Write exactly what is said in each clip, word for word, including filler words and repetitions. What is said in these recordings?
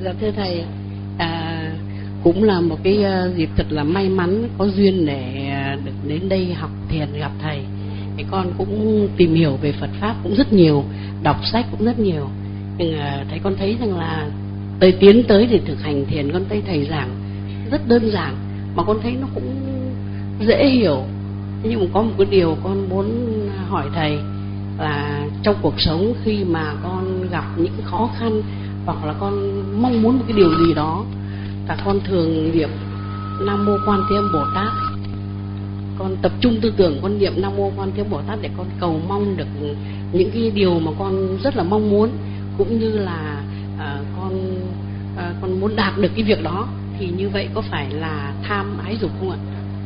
Dạ thưa thầy, à, cũng là một cái uh, dịp thật là may mắn có duyên để uh, được đến đây học thiền gặp thầy. Thì con cũng tìm hiểu về Phật pháp cũng rất nhiều, đọc sách cũng rất nhiều. Nhưng uh, thầy con thấy rằng là tới tiến tới thì thực hành thiền, con thấy thầy giảng rất đơn giản mà con thấy nó cũng dễ hiểu. Nhưng mà có một cái điều con muốn hỏi thầy là trong cuộc sống khi mà con gặp những khó khăn hoặc là con mong muốn một cái điều gì đó, là con thường niệm Nam Mô Quan Thế Âm Bồ Tát. Con tập trung tư tưởng, con niệm Nam Mô Quan Thế Âm Bồ Tát để con cầu mong được những cái điều mà con rất là mong muốn, cũng như là à, con à, con muốn đạt được cái việc đó. Thì như vậy có phải là tham ái dục không ạ?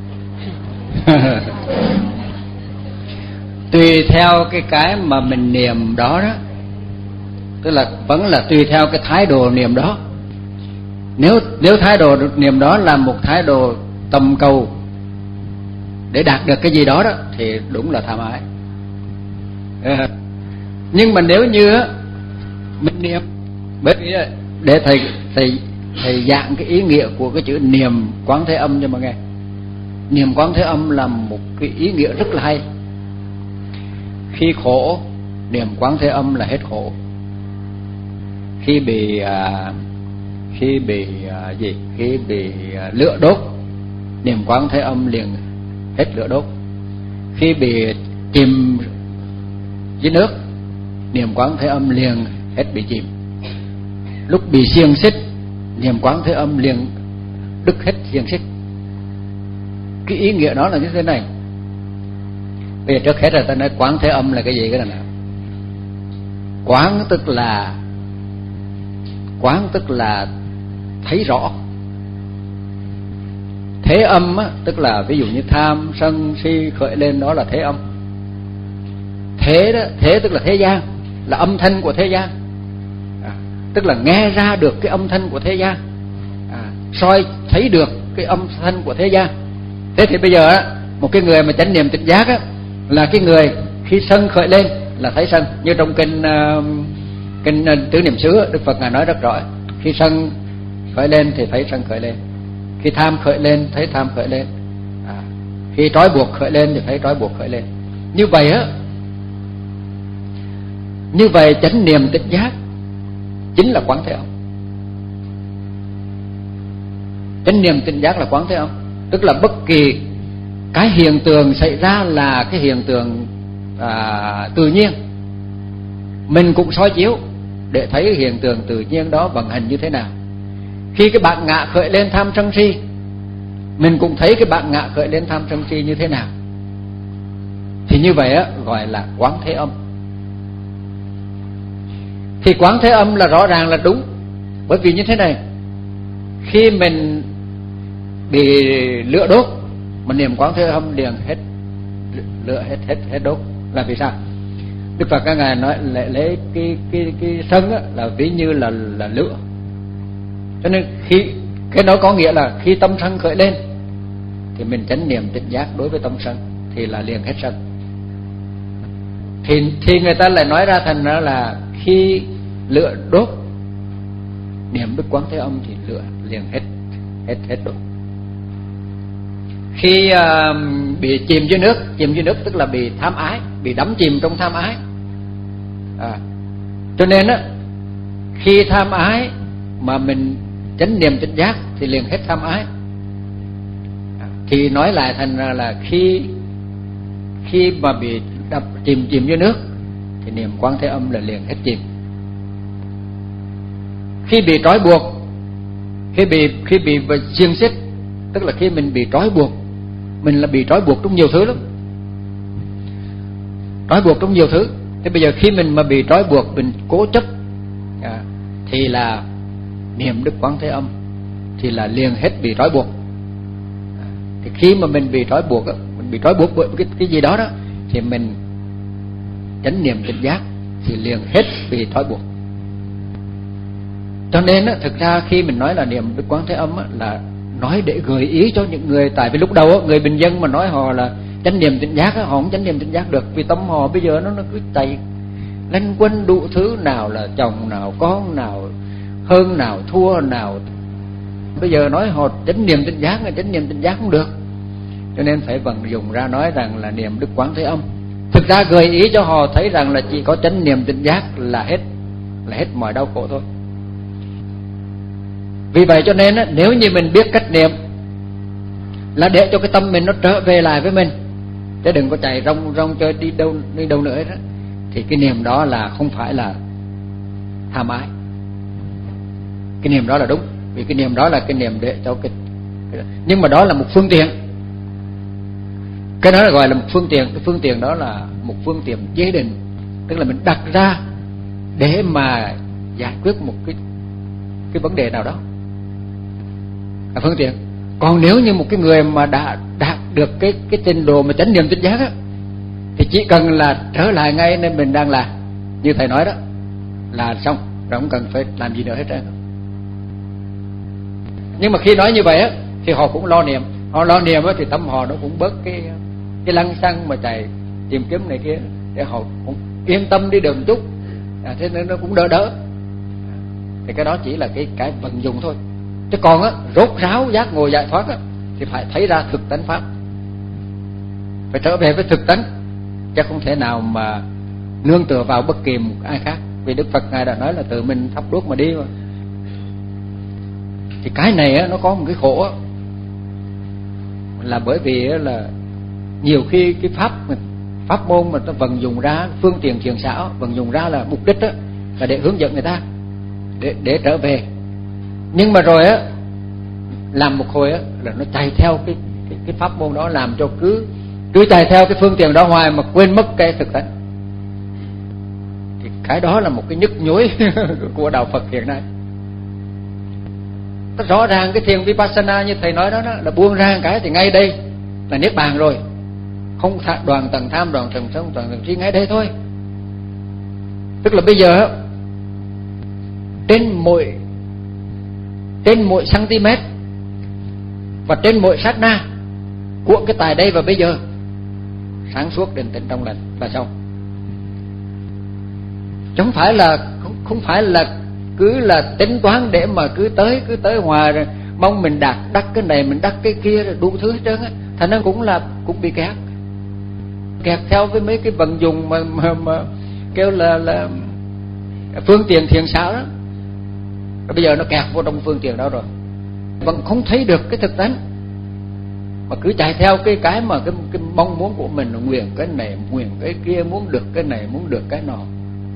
Tùy theo cái cái mà mình niệm đó đó, tức là vẫn là tùy theo cái thái độ niệm đó. Nếu nếu thái độ niệm đó là một thái độ tầm cầu để đạt được cái gì đó đó thì đúng là tham ái. Nhưng mà nếu như mình niệm, bởi vì để thầy thầy thầy dạng cái ý nghĩa của cái chữ niệm Quán Thế Âm cho mà nghe. Niệm Quán Thế Âm là một cái ý nghĩa rất là hay. Khi khổ, niệm Quán Thế Âm là hết khổ. Khi bị à, khi bị à, gì? Khi bị à, lửa đốt, niệm Quán Thế Âm liền hết lửa đốt. Khi bị chìm dưới nước, niệm Quán Thế Âm liền hết bị chìm. Lúc bị xiềng xích, niệm Quán Thế Âm liền đứt hết xiềng xích. Cái ý nghĩa đó là như thế này. Bây giờ trước hết là ta nói Quán Thế Âm là cái gì cái này nào? Quán tức là Quán tức là thấy rõ. Thế âm á, tức là ví dụ như tham, sân, si khởi lên, đó là thế âm. Thế đó, thế tức là thế gian, là âm thanh của thế gian. À, tức là nghe ra được cái âm thanh của thế gian, à, soi thấy được cái âm thanh của thế gian. Thế thì bây giờ á, một cái người mà chánh niệm tỉnh giác á, là cái người khi sân khởi lên là thấy sân. Như trong kinh uh, kinh uh, Tứ Niệm xứ, Đức Phật ngài nói rất rõ, khi sân khởi lên thì thấy sân khởi lên, khi tham khởi lên thấy tham khởi lên, à, khi trói buộc khởi lên thì thấy trói buộc khởi lên. Như vậy á, như vậy chánh niệm tỉnh giác chính là Quán Thế Âm. Chánh niệm tỉnh giác là Quán Thế Âm, tức là bất kỳ cái hiện tượng xảy ra là cái hiện tượng à, tự nhiên, mình cũng soi chiếu để thấy hiện tượng tự nhiên đó vận hành như thế nào. Khi cái bản ngã khởi lên tham sân si, mình cũng thấy cái bản ngã khởi lên tham sân si như thế nào. Thì như vậy á, gọi là Quán Thế Âm. Thì Quán Thế Âm là rõ ràng là đúng. Bởi vì như thế này, khi mình bị lửa đốt, mình niệm Quán Thế Âm liền hết lửa, hết hết hết đốt. Là vì sao? Đức Phật các ngài nói lấy, lấy cái cái cái sân á, là ví như là là lửa. Cho nên khi cái đó có nghĩa là khi tâm sân khởi lên thì mình chánh niệm tỉnh giác đối với tâm sân thì là liền hết sân. Thì thì người ta lại nói ra thành ra là khi lửa đốt, niệm Đức Quán Thế Âm thì lửa liền hết hết hết đốt. Khi uh, bị chìm dưới nước, chìm dưới nước tức là bị tham ái, bị đắm chìm trong tham ái. À, cho nên á, khi tham ái mà mình chánh niệm tỉnh giác thì liền hết tham ái. À, thì nói lại thành ra là khi khi mà bị đập chìm chìm dưới nước thì niệm Quán Thế Âm là liền hết chìm. Khi bị trói buộc, khi bị khi bị xiềng xích, tức là khi mình bị trói buộc, mình là bị trói buộc trong nhiều thứ lắm, trói buộc trong nhiều thứ. Thế bây giờ khi mình mà bị trói buộc, mình cố chấp à, thì là niệm Đức Quán Thế Âm thì là liền hết bị trói buộc. À, thì khi mà mình bị trói buộc, mình bị trói buộc bởi cái, cái gì đó đó, thì mình chánh niệm tỉnh giác thì liền hết bị trói buộc. Cho nên á, thực ra khi mình nói là niệm Đức Quán Thế Âm á, là nói để gợi ý cho những người, tại vì lúc đầu á, người bình dân mà nói họ là chánh niệm tỉnh giác á, họ không chánh niệm tỉnh giác được, vì tâm họ bây giờ nó nó cứ chạy lanh quanh đủ thứ, nào là chồng, nào con, nào hơn, nào thua, nào bây giờ nói họ chánh niệm tỉnh giác, chánh niệm tỉnh giác không được, cho nên phải vận dụng ra nói rằng là niệm Đức Quán Thế Âm. Thực ra gợi ý cho họ thấy rằng là chỉ có chánh niệm tỉnh giác là hết, là hết mọi đau khổ thôi. Vì vậy cho nên nếu như mình biết cách niệm là để cho cái tâm mình nó trở về lại với mình, chứ đừng có chạy rong rong chơi đi đâu đi đâu nữa đó, thì cái niệm đó là không phải là tham ái. Cái niệm đó là đúng, vì cái niệm đó là cái niệm để cho cái, cái nhưng mà đó là một phương tiện. Cái đó là gọi là một phương tiện. Cái phương tiện đó là một phương tiện chế định, tức là mình đặt ra để mà giải quyết một cái cái vấn đề nào đó là phương tiện. Còn nếu như một cái người mà đã đạt được cái cái trình độ mà chánh niệm tỉnh giác á, thì chỉ cần là trở lại ngay nơi mình đang làm, như thầy nói đó, là xong, rồi không cần phải làm gì nữa hết trơn. Nhưng mà khi nói như vậy á, thì họ cũng lo niệm, họ lo niệm á, thì tâm họ nó cũng bớt cái cái lăng xăng mà chạy tìm kiếm này kia, để họ cũng yên tâm đi được một chút, à, thế nên nó cũng đỡ đỡ. Thì cái đó chỉ là cái cái vận dụng thôi. Chứ còn á, rốt ráo giác ngộ giải thoát á, thì phải thấy ra thực tánh pháp, phải trở về với thực tánh, chứ không thể nào mà nương tựa vào bất kỳ một ai khác. Vì Đức Phật Ngài đã nói là tự mình thắp đuốc mà đi mà. Thì cái này á, nó có một cái khổ á, là bởi vì á, là nhiều khi cái pháp pháp môn mà nó vận dụng ra phương tiện thiền xảo, vận dụng ra là mục đích á, là để hướng dẫn người ta để để trở về. Nhưng mà rồi á, làm một hồi á, là nó chạy theo cái cái, cái pháp môn đó, làm cho cứ cứ chạy theo cái phương tiện đó hoài mà quên mất cái thực tánh. Thì cái đó là một cái nhức nhối của đạo Phật hiện nay. Rất rõ ràng cái thiền Vipassana như thầy nói đó, đó là buông ra cái thì ngay đây là niết bàn rồi, không đoàn tầng tham, đoàn tầng sân, đoàn tầng trí, ngay đây thôi. Tức là bây giờ trên mỗi trên mỗi cm và trên mỗi sát na của cái tài đây và bây giờ sáng suốt, định tĩnh, trong lành là xong. Chứ không phải là không, không phải là cứ là tính toán để mà cứ tới cứ tới hoài rồi mong mình đạt đắc cái này, mình đắc cái kia, rồi đủ thứ hết trơn á. Thành ra cũng là cũng bị kẹt kẹt theo với mấy cái vận dụng mà mà, mà kêu là là phương tiện thiền xảo đó. Rồi bây giờ nó kẹt vô trong phương tiện đó rồi, vẫn không thấy được cái thực tánh, mà cứ chạy theo cái cái mà cái, cái mong muốn của mình, nguyện cái này, nguyện cái kia, muốn được cái này, muốn được cái nọ.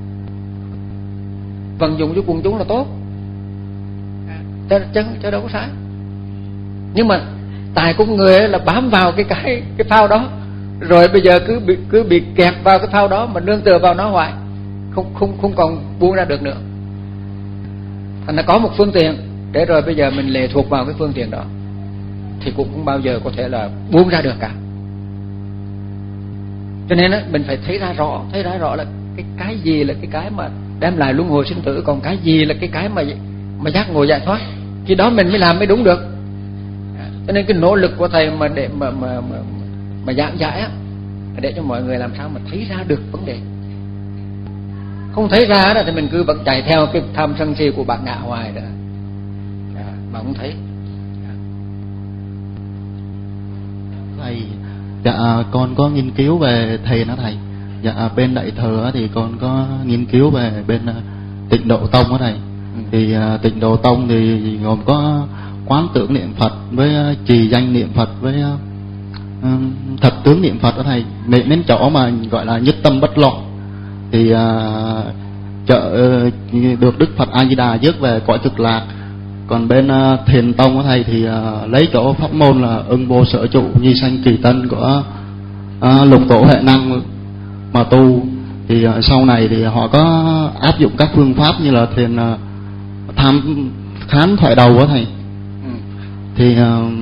Vận dụng cho quần chúng là tốt, chứ, chứ, chứ đâu có sai. Nhưng mà tài của người là bám vào cái cái cái phao đó, rồi bây giờ cứ bị cứ bị kẹt vào cái phao đó mà nương tựa vào nó hoài, không không không còn buông ra được nữa. Thành ra có một phương tiện để rồi bây giờ mình lệ thuộc vào cái phương tiện đó thì cũng không bao giờ có thể là buông ra được cả. Cho nên á, mình phải thấy ra rõ, thấy ra rõ là cái cái gì là cái cái mà đem lại luân hồi sinh tử, còn cái gì là cái cái mà mà giác ngộ giải thoát. Khi đó mình mới làm mới đúng được. Cho nên cái nỗ lực của thầy mà để mà mà mà, mà giảng giải á, để cho mọi người làm sao mà thấy ra được vấn đề. Không thấy ra đó thì mình cứ vẫn chạy theo cái tham sân si của bạn ngạ hoài đó, à, mà không thấy. Thầy, dạ con có nghiên cứu về thiền đó thầy. Dạ bên Đại Thừa thì con có nghiên cứu về bên Tịnh Độ Tông đó thầy. Ừ. Thì Tịnh Độ Tông thì gồm có quán tưởng niệm Phật với trì danh niệm Phật với uh, thật tướng niệm Phật đó thầy. Niệm đến chỗ mà gọi là nhất tâm bất loạn thì uh, trợ uh, được Đức Phật A Di Đà rước về cõi Cực Lạc. Còn bên uh, Thiền Tông của thầy thì uh, lấy chỗ pháp môn là ưng vô sở trụ nhi sanh kỳ tân của uh, Lục Tổ Huệ Năng mà tu. Thì uh, sau này thì họ có áp dụng các phương pháp như là thiền uh, tham khám thoại đầu của thầy. Ừ. Thì uh,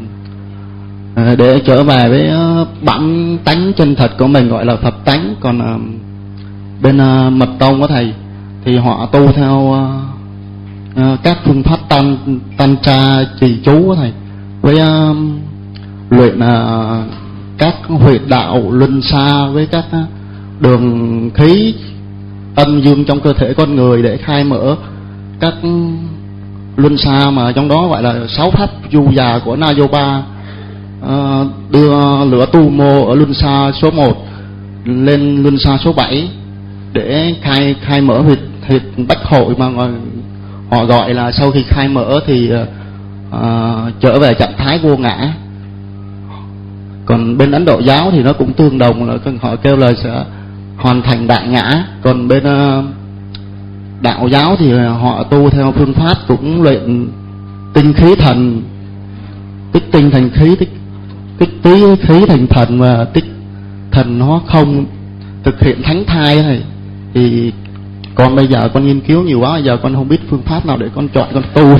để trở về với uh, bản tánh chân thật của mình gọi là Phật tánh. Còn uh, bên uh, Mật Tông của thầy thì họ tu theo uh, uh, các phương pháp tan tan tra trì chú của thầy, với uh, luyện uh, các huyệt đạo luân xa với các uh, đường khí âm dương trong cơ thể con người để khai mở các luân xa, mà trong đó gọi là sáu pháp du già của Na Yopa, uh, đưa lửa tu mô ở luân xa số một lên luân xa số bảy để khai khai mở huyệt huyệt bách hội, mà họ gọi là sau khi khai mở thì uh, trở về trạng thái vô ngã. Còn bên Ấn Độ giáo thì nó cũng tương đồng, là họ kêu là sẽ hoàn thành đại ngã. Còn bên uh, đạo giáo thì họ tu theo phương pháp cũng luyện tinh khí thần, tích tinh thành khí, tích tích tí khí thành thần, và tích thần nó không, thực hiện thánh thai này. Thì con bây giờ con nghiên cứu nhiều quá, giờ con không biết phương pháp nào để con chọn con tu.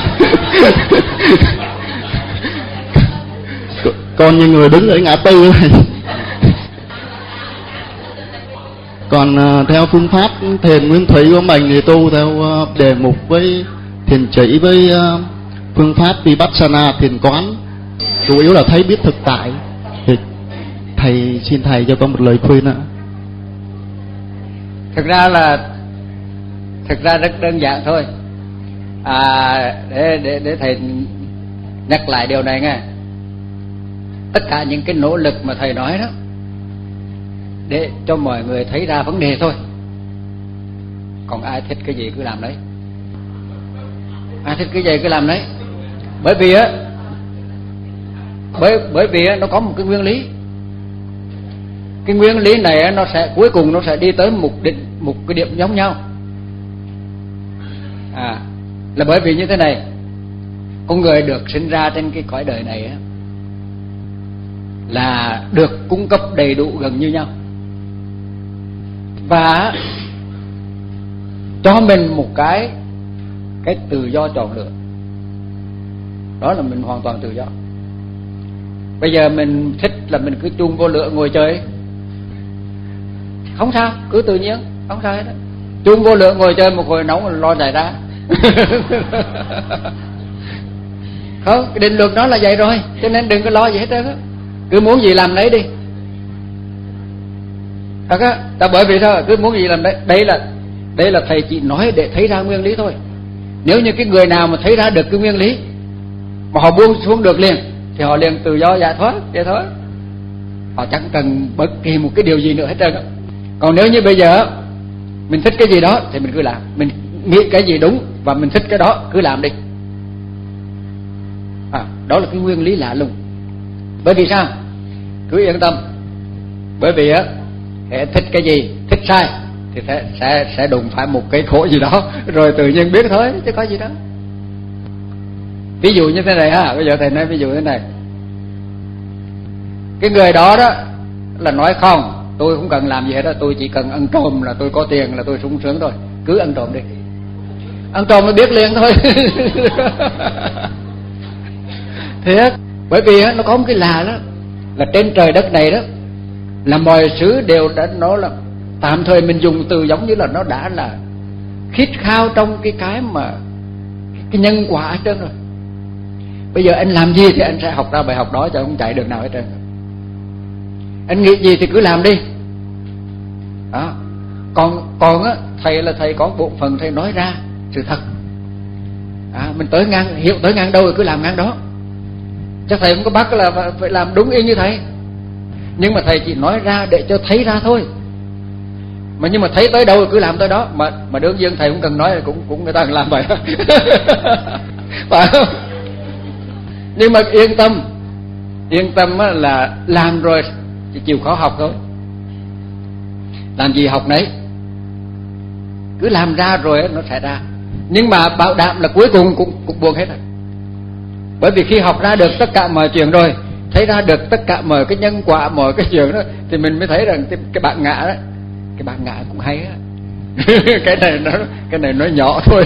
Con như người đứng ở ngã tư này. Còn uh, theo phương pháp thiền nguyên thủy của mình thì tu theo uh, đề mục với thiền chỉ với uh, phương pháp Vipassana thiền quán, chủ yếu là thấy biết thực tại. Thì thầy xin thầy cho con một lời khuyên ạ. Thực ra là thực ra rất đơn giản thôi. À, để để để thầy nhắc lại điều này nghe. Tất cả những cái nỗ lực mà thầy nói đó để cho mọi người thấy ra vấn đề thôi. Còn ai thích cái gì cứ làm đấy, ai thích cái gì cứ làm đấy. Bởi vì á, bởi bởi vì á, nó có một cái nguyên lý. Cái nguyên lý này á, nó sẽ cuối cùng nó sẽ đi tới một định một cái điểm giống nhau. À, là bởi vì như thế này, con người được sinh ra trên cái cõi đời này á, là được cung cấp đầy đủ gần như nhau, và cho mình một cái cái tự do chọn lựa. Đó là mình hoàn toàn tự do. Bây giờ mình thích là mình cứ chung vô lửa ngồi chơi, không sao, cứ tự nhiên, không sao hết đó. Chung vô lửa ngồi chơi một hồi nóng là lo chạy ra. Không, cái định luật đó là vậy rồi, cho nên đừng có lo gì hết trơn á. Cứ muốn gì làm đấy đi. Thật á, ta bởi vì sao? Cứ muốn gì làm đấy. Đây là đây là thầy chỉ nói để thấy ra nguyên lý thôi. Nếu như cái người nào mà thấy ra được cái nguyên lý mà họ buông xuống được liền thì họ liền tự do giải thoát, vậy thôi. Họ chẳng cần bất kỳ một cái điều gì nữa hết trơn á. Còn nếu như bây giờ mình thích cái gì đó thì mình cứ làm, mình nghĩ cái gì đúng và mình thích cái đó cứ làm đi. À, đó là cái nguyên lý lạ lùng. Bởi vì sao? Cứ yên tâm. Bởi vì á, hễ thích cái gì, thích sai thì sẽ sẽ sẽ đụng phải một cái khổ gì đó, rồi tự nhiên biết thôi, chứ có gì đó. Ví dụ như thế này ha, bây giờ thầy nói ví dụ thế này. Cái người đó đó là nói không, tôi không cần làm gì hết đó, tôi chỉ cần ăn trộm là tôi có tiền là tôi sung sướng thôi, cứ ăn trộm đi. Ăn trộm nó biết liền thôi. Thiệt, bởi vì nó có một cái lạ đó, là trên trời đất này đó là mọi thứ đều đã, nó là tạm thời mình dùng từ giống như là nó đã là khít khao trong cái cái mà cái nhân quả hết trơn rồi. Bây giờ anh làm gì thì anh sẽ học ra bài học đó, cho không chạy đường nào hết trơn. Anh nghĩ gì thì cứ làm đi đó. Còn còn á, thầy là thầy có bộ phận thầy nói ra sự thật à, mình tới ngang, hiểu tới ngang đâu rồi cứ làm ngang đó, chứ thầy không có bắt là phải làm đúng y như thầy. Nhưng mà thầy chỉ nói ra để cho thấy ra thôi. Mà nhưng mà thấy tới đâu rồi cứ làm tới đó. Mà mà đương nhiên thầy cũng cần nói là cũng cũng người ta làm vậy. Phải không? Nhưng mà yên tâm, yên tâm là làm rồi chỉ chịu khó học thôi. Làm gì học nấy, cứ làm ra rồi nó sẽ ra. Nhưng mà bảo đảm là cuối cùng cũng cũng buông hết rồi. Bởi vì khi học ra được tất cả mọi chuyện rồi, thấy ra được tất cả mọi cái nhân quả, mọi cái chuyện đó, thì mình mới thấy rằng cái, cái bạn ngã đó, cái bạn ngã cũng hay á. Cái này nó cái này nó nhỏ thôi.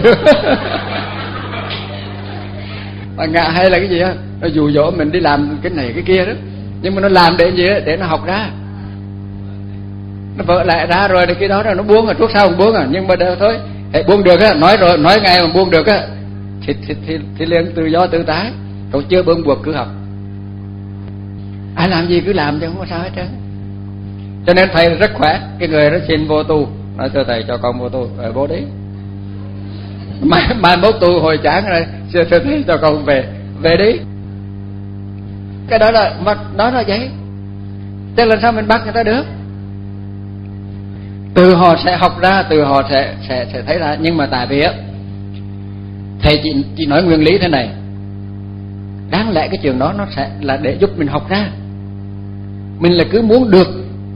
Bạn ngã hay là cái gì á, nó dụ dỗ mình đi làm cái này cái kia đó, nhưng mà nó làm để gì á, để nó học ra. Nó vỡ lại ra rồi thì cái đó là nó buông rồi, trước sau không buông à. Nhưng mà đều thôi, để buông được á, nói rồi nói ngay mà buông được á thì thì thì, thì liền tự do tự tại. Còn chưa buông buộc cứ học. Ai làm gì cứ làm chứ không có sao hết trơn. Cho nên thầy rất khỏe. Cái người đó xin vô tu, nói thưa thầy cho con vô tu, rồi vô đi. mai mai mốt tu hồi chán rồi sư thầy cho con về về đi. Cái đó là mà đó là vậy. Thế làm sao mình bắt người ta được? Từ họ sẽ học ra, từ họ sẽ sẽ sẽ thấy ra. Nhưng mà tại vì á, thầy chỉ chỉ nói nguyên lý thế này. Đáng lẽ cái trường đó nó sẽ là để giúp mình học ra. Mình là cứ muốn được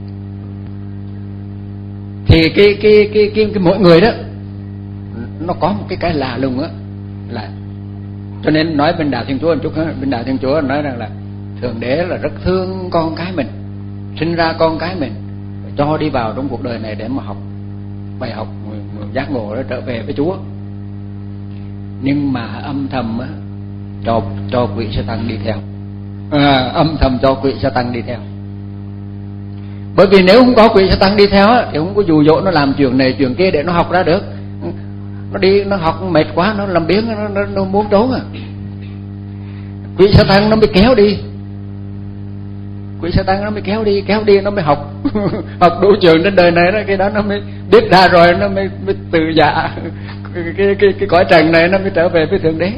thì cái cái cái cái, cái mỗi người đó nó có một cái cái lạ lùng á, là cho nên nói bên đạo Thiên Chúa một chút nữa, bên đạo Thiên Chúa nói rằng là Thượng Đế là rất thương con cái mình, sinh ra con cái mình, cho đi vào trong cuộc đời này để mà học bài học giác ngộ đó, trở về với Chúa. Nhưng mà âm thầm á, cho cho quỷ sa tăng đi theo, à, âm thầm cho quỷ sa tăng đi theo. Bởi vì nếu không có quỷ sa tăng đi theo á, thì không có dụ dỗ nó làm chuyện này chuyện kia để nó học ra được. Nó đi nó học mệt quá, nó làm biếng, nó, nó, nó muốn trốn à. Quỷ sa tăng nó mới kéo đi, quỷ sa tăng nó mới kéo đi, kéo đi nó mới học học đủ trường trên đời này đó, cái đó nó mới biết ra rồi nó mới, mới từ dạ cái, cái, cái, cái cõi trần này nó mới trở về với Thượng Đế.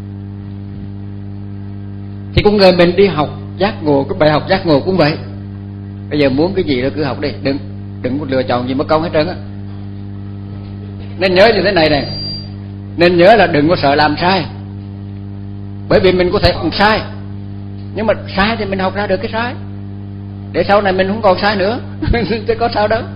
Thì con người mình đi học giác ngộ, cái bài học giác ngộ cũng vậy. Bây giờ muốn cái gì đó cứ học đi, đừng đừng có lựa chọn gì mất công hết trơn á. Nên nhớ như thế này này, nên nhớ là đừng có sợ làm sai. Bởi vì mình có thể cũng sai, nhưng mà sai thì mình học ra được cái sai, để sau này mình không còn sai nữa. Chứ có sao đâu.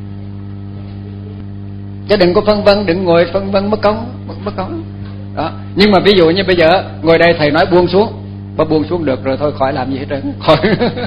Chứ đừng có phân vân, đừng ngồi phân vân mất công, mất công đó. Nhưng mà ví dụ như bây giờ ngồi đây thầy nói buông xuống, mà buông xuống được rồi thôi, khỏi làm gì hết trơn, khỏi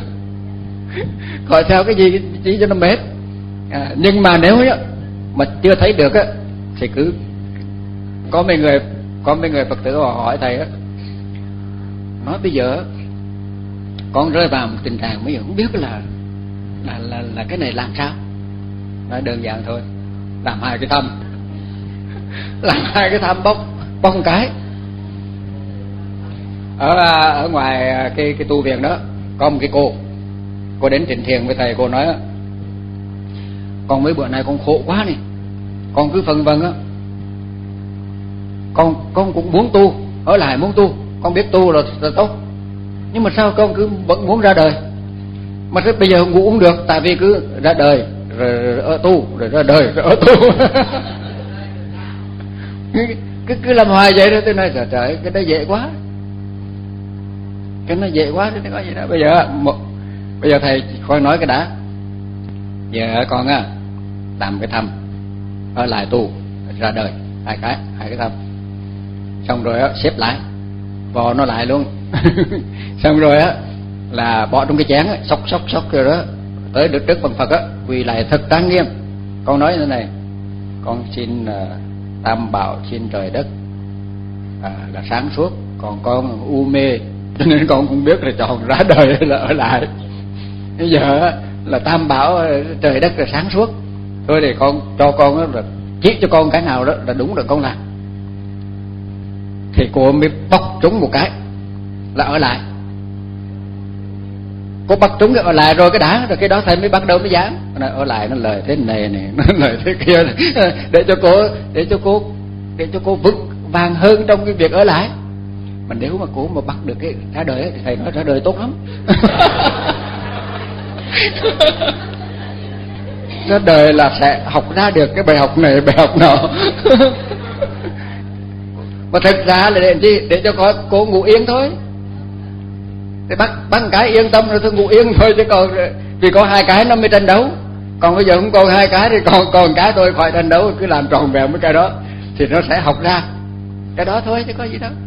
khỏi theo cái gì chỉ cho nó mệt. À, nhưng mà nếu mà chưa thấy được á, thì cứ có mấy người có mấy người Phật tử họ hỏi thầy á, nói bây giờ con rơi vào một tình trạng bây giờ không biết là là là là cái này làm sao. Nói đơn giản thôi, làm hai cái thăm làm hai cái thăm bóc bóc một cái. Ở ở ngoài cái cái tu viện đó có một cái cô cô đến trình thiền với thầy. Cô nói á, con mấy bữa nay con khổ quá này, con cứ phân vân á, con con cũng muốn tu, ở lại muốn tu, con biết tu là, là tốt, nhưng mà sao con cứ vẫn muốn ra đời. Mà bây giờ ngủ không được, tại vì cứ ra đời rồi, rồi ở tu, rồi ra đời rồi ở tu. cứ cứ làm hoài vậy đó. Tôi nói trời trời, cái đó dễ quá, cái nó dễ quá chứ có gì đó. Bây giờ một, bây giờ thầy khoan nói cái đã. Giờ con á làm cái thăm, ở lại tu, ra đời, hai cái hai cái thăm, xong rồi á xếp lại, vò nó lại luôn. Xong rồi á là bỏ trong cái chén á, xóc xóc xóc rồi đó, tới được trước bằng Phật á, quỳ lại thật trang nghiêm. Con nói như thế này, con xin uh, tam bảo, xin trời đất à, là sáng suốt, còn con u mê cho nên con không biết là chọn ra đời hay là ở lại. Bây giờ là tam bảo trời đất là sáng suốt, thôi thì con cho con đó là chỉ cho con cái nào đó là đúng rồi con làm. Thì cô mới bóc trúng một cái là ở lại. Cô bắt trúng cái ở lại rồi cái đã, rồi cái đó thầy mới bắt đầu mới giảng. Nó ở lại nó lời thế này này, nó lời thế kia này. để cho cô để cho cô để cho cô vững vàng hơn trong cái việc ở lại. Mà nếu mà cô mà bắt được cái ra đời ấy, thì thầy nói ra đời tốt lắm. Ra đời là sẽ học ra được cái bài học này bài học nọ. Mà thật ra là để chi? Để cho cô, cô ngủ yên thôi. Thì bắt bắt cái yên tâm rồi thôi, ngủ yên thôi. Chứ còn vì có hai cái nó mới tranh đấu. Còn bây giờ không còn hai cái thì còn còn cái tôi khỏi tranh đấu, cứ làm tròn vẹn với cái đó thì nó sẽ học ra cái đó thôi chứ có gì đâu.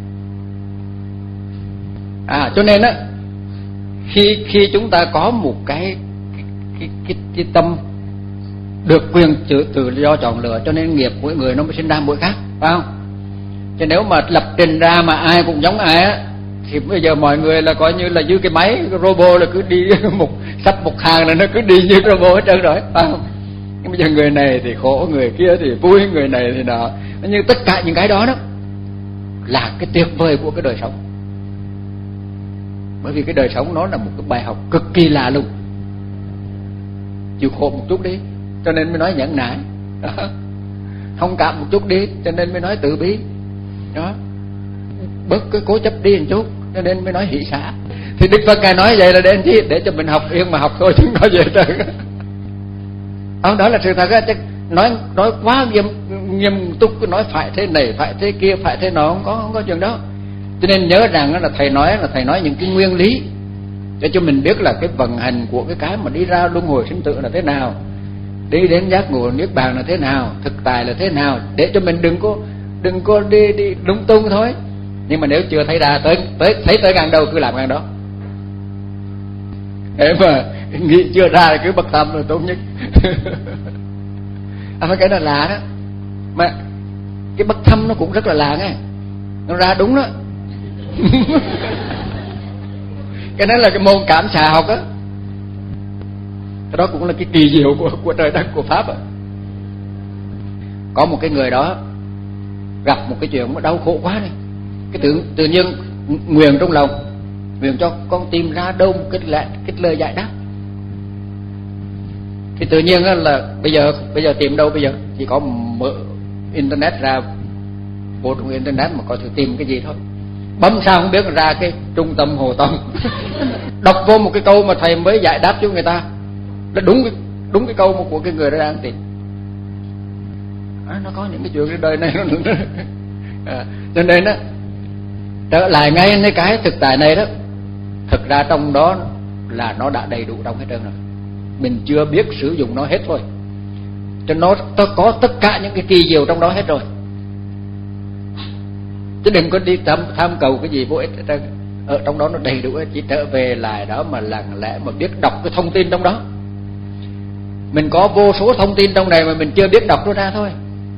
À cho nên á, khi khi chúng ta có một cái cái cái, cái, cái tâm được quyền tự, tự do chọn lựa, cho nên nghiệp mỗi người nó mới sinh ra mỗi khác, phải không? Chứ nếu mà lập trình ra mà ai cũng giống ai á, thì bây giờ mọi người là coi như là như cái máy cái robot là cứ đi một sắp một hàng là nó cứ đi như robot hết trơn rồi, phải không? Nhưng bây giờ người này thì khổ, người kia thì vui, người này thì nọ. Nhưng tất cả những cái đó đó là cái tuyệt vời của cái đời sống. Bởi vì cái đời sống nó là một cái bài học cực kỳ lạ lùng. Chịu khổ một chút đi, cho nên mới nói nhẫn nại. thông cảm một chút đi, cho nên mới nói từ bi đó, bớt cái cố chấp đi một chút, cho nên mới nói hỷ xả. Thì Đức Phật ngài nói vậy là để làm chi? Để cho mình học yên mà học thôi, chứ không có gì hết trơn. Ông đó là sự thật á, chứ nói nói quá nghiêm nghiêm túc, nói phải thế này phải thế kia phải thế nọ, không có không có chuyện đó. Cho nên nhớ rằng là thầy nói là thầy nói những cái nguyên lý để cho mình biết là cái vận hành của cái cái mà đi ra luân hồi sinh tử là thế nào, đi đến giác ngộ niết bàn là thế nào, thực tại là thế nào, để cho mình đừng có đừng có đi đi lung tung thôi. Nhưng mà nếu chưa thấy ra, tới tới thấy tới ngang đâu cứ làm ngang đó. Để mà nghĩ chưa ra thì cứ bất tâm là tốt nhất. À, cái đó lạ đó, mà cái bất thâm nó cũng rất là lạ nghe, nó ra đúng đó. Cái đó là cái môn cảm xạ học á, cái đó cũng là cái kỳ diệu của của trời đất, của pháp á. Có một cái người đó gặp một cái chuyện nó đau khổ quá này, cái tự tự nhiên nguyện trong lòng, nguyện cho con tìm ra đâu một cái lại cái lời giải đáp. Thì tự nhiên là bây giờ bây giờ tìm đâu bây giờ, chỉ có mở internet ra, vô trong internet mà có thể tìm cái gì thôi, bấm sao không biết ra cái trung tâm Hồ Tông. Đọc vô một cái câu mà thầy mới giải đáp cho người ta là đúng cái, đúng cái câu của cái người đó đang tìm. À, nó có những cái chuyện trên đời này nó à, cho nên đó, trở lại ngay cái cái thực tại này đó, thực ra trong đó là nó đã đầy đủ trong hết trơn rồi, mình chưa biết sử dụng nó hết thôi. Cho nó có tất cả những cái kỳ diệu trong đó hết rồi, chứ đừng có đi tham, tham cầu cái gì vô ích ở, ở trong đó nó đầy đủ. Chỉ trở về lại đó mà lặng lẽ mà biết đọc cái thông tin trong đó. Mình có vô số thông tin trong này mà mình chưa biết đọc nó ra thôi.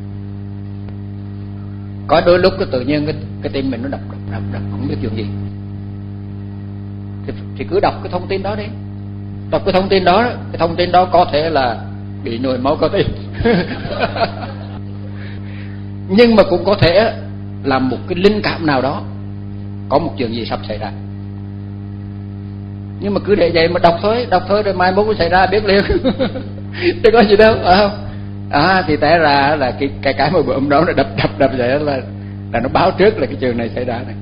Có đôi lúc cái tự nhiên cái, cái tim mình nó đập đập đập đập không biết chuyện gì, thì, thì cứ đọc cái thông tin đó đi. Đọc cái thông tin đó, cái thông tin đó có thể là bị nhồi máu cơ tim, nhưng mà cũng có thể là một cái linh cảm nào đó, có một chuyện gì sắp xảy ra. Nhưng mà cứ để vậy mà đọc thôi, đọc thôi rồi mai mốt nó xảy ra biết liền. Chứ có gì đâu, phải không? À, thì té ra là cái cái cái mà bữa hôm đó nó đập đập đập vậy là là nó báo trước là cái chuyện này xảy ra này.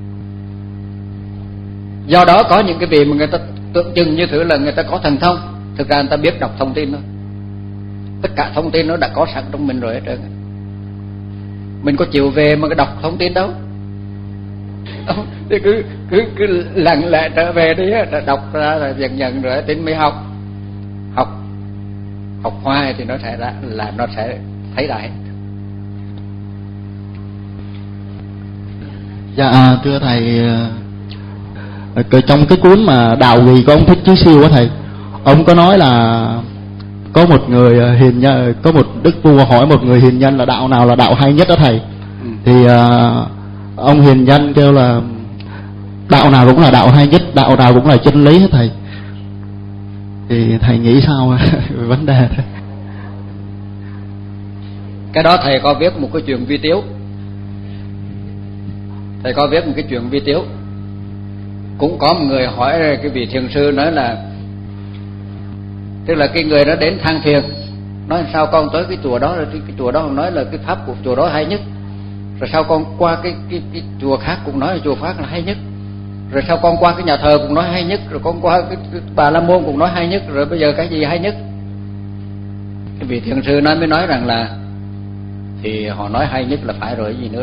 Do đó có những cái vị mà người ta tượng trưng như thử là người ta có thần thông, thực ra người ta biết đọc thông tin thôi. Tất cả thông tin nó đã có sẵn trong mình rồi hết trơn. Mình có chịu về mà cái đọc thông tin đâu. Thì cứ cứ cứ lặng lẽ trở về đi, đọc ra là dần dần rồi tin mới học. Học học hoài thì nó sẽ ra là nó sẽ thấy ra hết. Dạ thưa thầy, trong cái cuốn mà Đạo Gì của ông Thích Chí Siêu á thầy, ông có nói là có một người hiền nhân, có một đức vua hỏi một người hiền nhân là đạo nào là đạo hay nhất đó thầy. Ừ. Thì uh, ông hiền nhân kêu là đạo nào cũng là đạo hay nhất, đạo nào cũng là chân lý hết thầy. Thì thầy nghĩ sao về vấn đề đó? Cái đó thầy có viết một cái chuyện vi tiếu. Thầy có viết một cái chuyện vi tiếu. Cũng có một người hỏi cái vị thiền sư nói là, tức là cái người đó đến than phiền, nói sao con tới cái chùa đó, rồi cái, cái chùa đó nói là cái pháp của chùa đó hay nhất, rồi sao con qua cái cái, cái chùa khác cũng nói là chùa khác là hay nhất, rồi sao con qua cái nhà thờ cũng nói hay nhất, rồi con qua cái, cái Bà La Môn cũng nói hay nhất, rồi bây giờ cái gì hay nhất? Cái vị thiền sư nói mới nói rằng là thì họ nói hay nhất là phải rồi, gì nữa.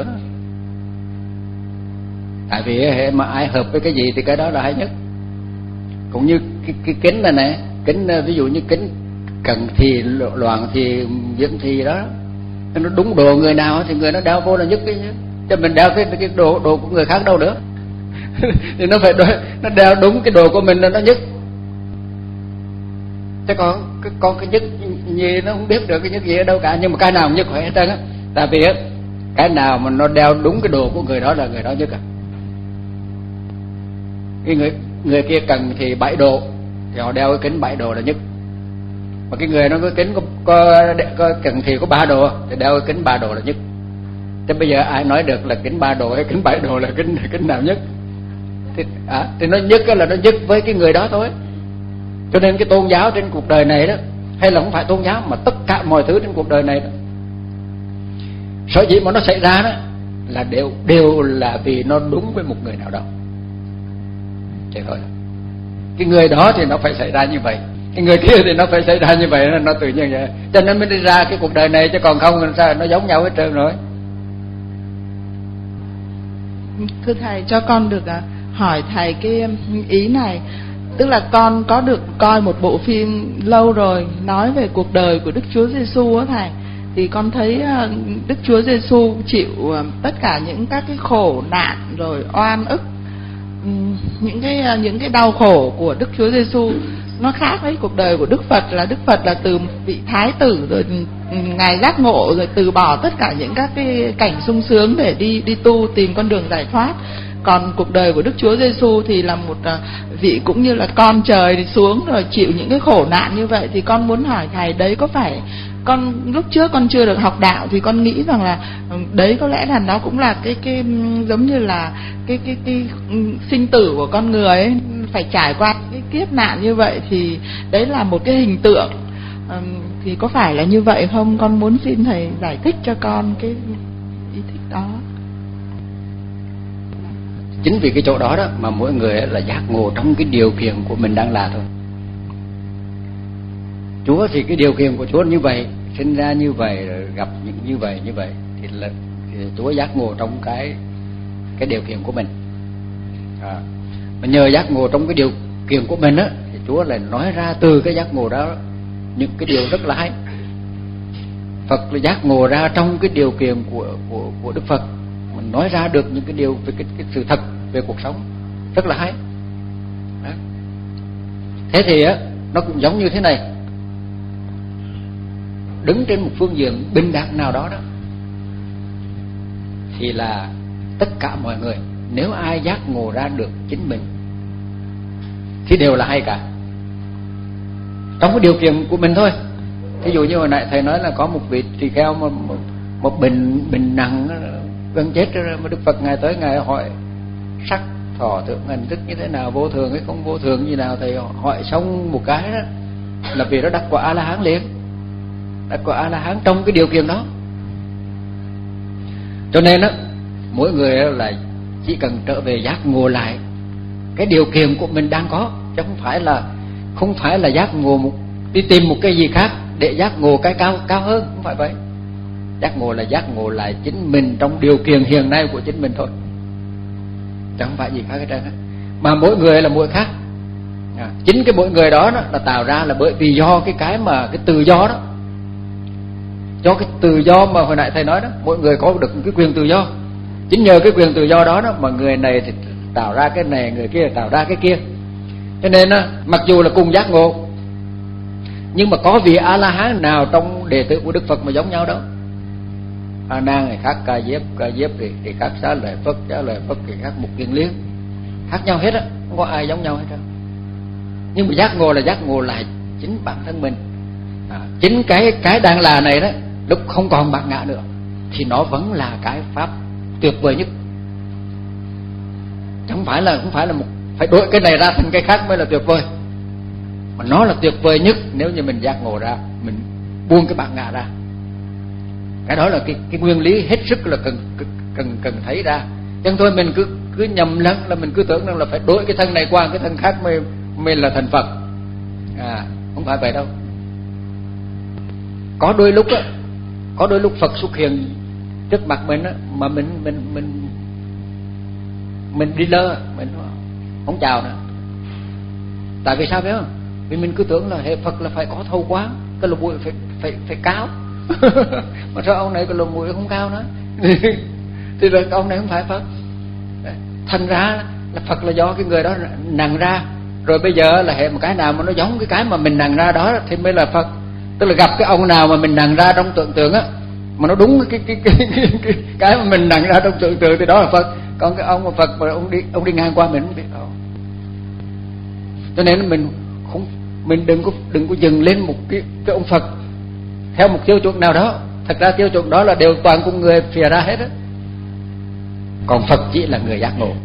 Tại vì hệ mà ai hợp với cái gì thì cái đó là hay nhất. Cũng như cái, cái kính này nè, kính ví dụ như kính cận thì loạn thì viễn thì đó, nó đúng đồ người nào thì người nó đeo vô là nhất cái chứ, chứ mình đeo cái cái đồ đồ của người khác đâu nữa. Thì nó phải đối, nó đeo đúng cái đồ của mình là nó nhất. Chứ còn cái con cái nhất gì nó không biết được cái nhất gì ở đâu cả, nhưng mà cái nào cũng nhất khỏe hết trơn á. Tại vì á cái nào mà nó đeo đúng cái đồ của người đó là người đó nhất à. Cái người người kia cần thì bảy độ thì họ đeo cái kính bảy độ là nhất. Mà cái người nó có kính có, có, có cần thì có ba độ thì đeo cái kính ba độ là nhất. Thế bây giờ ai nói được là kính ba độ hay kính bảy độ là kính kính nào nhất? Thì, à, thì nó nhất là nó nhất với cái người đó thôi. Cho nên cái tôn giáo trên cuộc đời này đó, hay là không phải tôn giáo mà tất cả mọi thứ trên cuộc đời này đó, Sở dĩ mà nó xảy ra đó là đều đều là vì nó đúng với một người nào đó. Thế thôi. Cái người đó thì nó phải xảy ra như vậy, cái người kia thì nó phải xảy ra như vậy, nó tự nhiên vậy. Cho nên mới đi ra cái cuộc đời này, chứ còn không làm sao nó giống nhau hết trơn rồi. Thưa thầy, cho con được hỏi thầy cái ý này. Tức là con có được coi một bộ phim lâu rồi nói về cuộc đời của Đức Chúa Giêsu á thầy. Thì con thấy Đức Chúa Giêsu chịu tất cả những các cái khổ nạn rồi oan ức, những cái những cái đau khổ của Đức Chúa Giêsu nó khác với cuộc đời của Đức Phật. Là Đức Phật là từ vị thái tử rồi ngài giác ngộ rồi từ bỏ tất cả những các cái cảnh sung sướng để đi đi tu tìm con đường giải thoát. Còn cuộc đời của Đức Chúa Giêsu thì là một vị cũng như là con trời xuống rồi chịu những cái khổ nạn như vậy. Thì con muốn hỏi thầy, đấy có phải, con lúc trước con chưa được học đạo thì con nghĩ rằng là đấy có lẽ là nó cũng là cái cái giống như là cái cái cái sinh tử của con người ấy, phải trải qua cái kiếp nạn như vậy, thì đấy là một cái hình tượng. Thì có phải là như vậy không? Con muốn xin thầy giải thích cho con cái ý thích đó. Chính vì cái chỗ đó đó mà mỗi người là giác ngộ trong cái điều kiện của mình đang là thôi. Chúa thì cái điều kiện của Chúa như vậy, sinh ra như vậy, rồi gặp những như vậy như vậy thì là thì Chúa giác ngộ trong cái cái điều kiện của mình. À, mà nhờ giác ngộ trong cái điều kiện của mình á, thì Chúa lại nói ra từ cái giác ngộ đó những cái điều rất là hay. Phật là giác ngộ ra trong cái điều kiện của của của Đức Phật, mình nói ra được những cái điều về cái, cái sự thật về cuộc sống rất là hay. Đó. Thế thì á, nó cũng giống như thế này. Đứng trên một phương diện bình đẳng nào đó đó, thì là tất cả mọi người, nếu ai giác ngộ ra được chính mình thì đều là hay cả, trong cái điều kiện của mình thôi. Thí dụ như hồi nãy thầy nói là có một vị tỳ kheo một, một, một bệnh bệnh nặng gần chết rồi, mà Đức Phật ngài tới ngài hỏi sắc thọ tưởng hành thức như thế nào, vô thường hay không vô thường như nào. Thầy hỏi xong một cái đó là vì nó đắc quả A La Hán liền, đắc quả A La Hán trong cái điều kiện đó. Cho nên á, mỗi người là chỉ cần trở về giác ngộ lại cái điều kiện của mình đang có, chứ không phải là không phải là giác ngộ một, đi tìm một cái gì khác để giác ngộ cái cao cao hơn, không phải vậy. Giác ngộ là giác ngộ lại chính mình trong điều kiện hiện nay của chính mình thôi, chứ không phải gì khác hết trơn á. Mà mỗi người là mỗi khác. À, chính cái mỗi người đó, đó là tạo ra là bởi vì do cái cái mà cái tự do đó, do cái tự do mà hồi nãy thầy nói đó, mỗi người có được cái quyền tự do. Chính nhờ cái quyền tự do đó đó mà người này thì tạo ra cái này, người kia tạo ra cái kia. Cho nên á, mặc dù là cùng giác ngộ, nhưng mà có vị A La Hán nào trong đệ tử của Đức Phật mà giống nhau đâu. A Nan này khác Ca Diếp, Ca Diếp thì, thì khác Xá Lợi Phất, Xá Lợi Phất thì khác Mục Kiền Liên, khác nhau hết á, không có ai giống nhau hết á. Nhưng mà giác ngộ là giác ngộ lại chính bản thân mình. À, chính cái cái đang là này đó, lúc không còn bạt ngã nữa thì nó vẫn là cái pháp tuyệt vời nhất. Chứ không phải là không phải là một phải đổi cái này ra thành cái khác mới là tuyệt vời, mà nó là tuyệt vời nhất nếu như mình giác ngộ ra, mình buông cái bạt ngã ra. Cái đó là cái cái nguyên lý hết sức là cần cần cần thấy ra. Chứ thôi mình cứ cứ nhầm lẫn là mình cứ tưởng rằng là phải đổi cái thân này qua cái thân khác mới mới là thành Phật. À, không phải vậy đâu. Có đôi lúc á, có đôi lúc Phật xuất hiện trước mặt mình á, mà mình mình mình mình đi lơ, mình không chào nữa. Tại vì sao biết không? Vì mình cứ tưởng là hệ Phật là phải có thâu quán, cái lỗ mũi phải phải phải cao. Mà sao ông này cái lỗ mũi không cao nữa? Thì là ông này không phải Phật. Thành ra là Phật là do cái người đó nặng ra, rồi bây giờ là hệ một cái nào mà nó giống cái cái mà mình nặng ra đó thì mới là Phật. Tức là gặp cái ông nào mà mình nặng ra trong tưởng tượng á, mà nó đúng cái cái cái cái, cái, cái mà mình nặng ra trong tưởng tượng thì đó là Phật. Còn cái ông mà Phật mà ông đi ông đi ngang qua mình không biết đâu. Cho nên mình không mình đừng có đừng có dừng lên một cái cái ông Phật theo một tiêu chuẩn nào đó. Thật ra tiêu chuẩn đó là đều toàn con người phìa ra hết á. Còn Phật chỉ là người giác ngộ.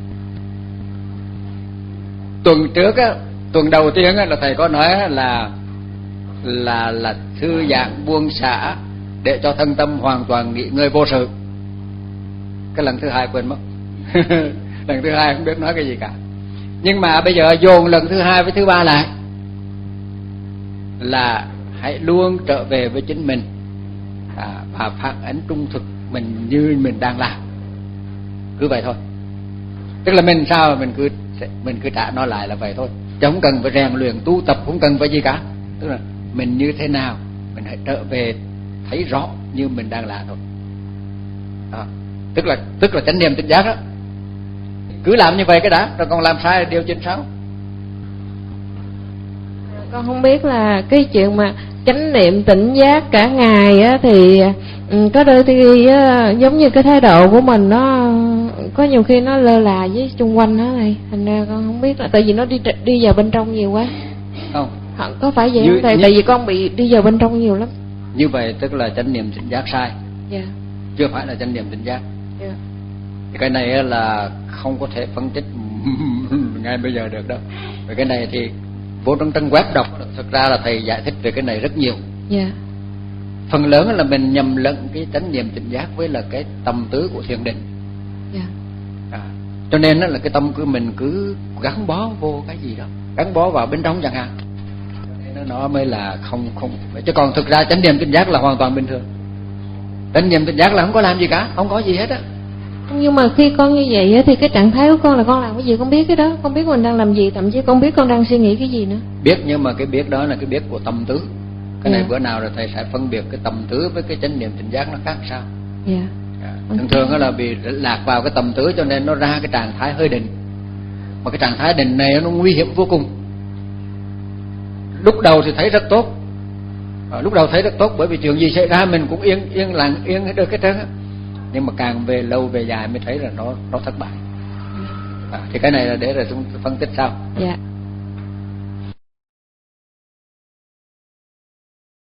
Tuần trước á, tuần đầu tiên á, là thầy có nói là là là thư giãn buông xả để cho thân tâm hoàn toàn nghỉ ngơi vô sự. Cái lần thứ hai quên mất. Lần thứ hai không biết nói cái gì cả. Nhưng mà bây giờ dồn lần thứ hai với thứ ba lại là hãy luôn trở về với chính mình, à, và phản ánh trung thực mình như mình đang làm. Cứ vậy thôi. Tức là mình sao mình cứ mình cứ trả nó lại là vậy thôi, chứ không cần phải rèn luyện tu tập, không cần phải gì cả. Tức là mình như thế nào mình hãy trở về thấy rõ như mình đang làm thôi. À, tức là tức là chánh niệm tỉnh giác đó. Cứ làm như vậy cái đã, rồi còn làm sai điều chỉnh sao? Con không biết là cái chuyện mà chánh niệm tỉnh giác cả ngày á thì ừ, có đôi khi á, giống như cái thái độ của mình nó có nhiều khi nó lơ là với xung quanh đó này, thành ra con không biết là tại vì nó đi đi vào bên trong nhiều quá. Không, có phải vậy như, không thầy? như, Tại vì con bị đi vào bên trong nhiều lắm. Như vậy tức là chánh niệm tỉnh giác sai. Dạ. Yeah. Chưa phải là chánh niệm tỉnh giác. Dạ. Yeah. Cái này là không có thể phân tích ngay bây giờ được đâu. Vì cái này thì vô trong trang web đọc, thực ra là thầy giải thích về cái này rất nhiều. Dạ. Yeah. Phần lớn là mình nhầm lẫn cái chánh niệm tỉnh giác với là cái tâm tứ của thiền định. Dạ. Yeah. À, cho nên là cái tâm của mình cứ gắn bó vô cái gì đó, gắn bó vào bên trong chẳng hạn, cho nên nó mới là không không. Chứ còn thực ra chánh niệm tỉnh giác là hoàn toàn bình thường. Chánh niệm tỉnh giác là không có làm gì cả, không có gì hết á. Nhưng mà khi con như vậy á, thì cái trạng thái của con là con làm cái gì con biết cái đó, con biết mình đang làm gì, thậm chí con biết con đang suy nghĩ cái gì nữa. Biết, nhưng mà cái biết đó là cái biết của tâm tứ. Cái Yeah. này bữa nào rồi thầy sẽ phân biệt cái tâm tứ với cái chánh niệm tỉnh giác nó khác sao. Dạ. Yeah. À, thường thường đó là bị lạc vào cái tâm tứ cho nên nó ra cái trạng thái hơi định. Mà cái trạng thái định này nó nguy hiểm vô cùng. Lúc đầu thì thấy rất tốt, à, lúc đầu thấy rất tốt bởi vì chuyện gì xảy ra mình cũng yên yên lặng yên được cái trơn á. Nhưng mà càng về lâu về dài mới thấy là nó nó thất bại. À, thì cái này là để rồi chúng phân tích sau. Dạ.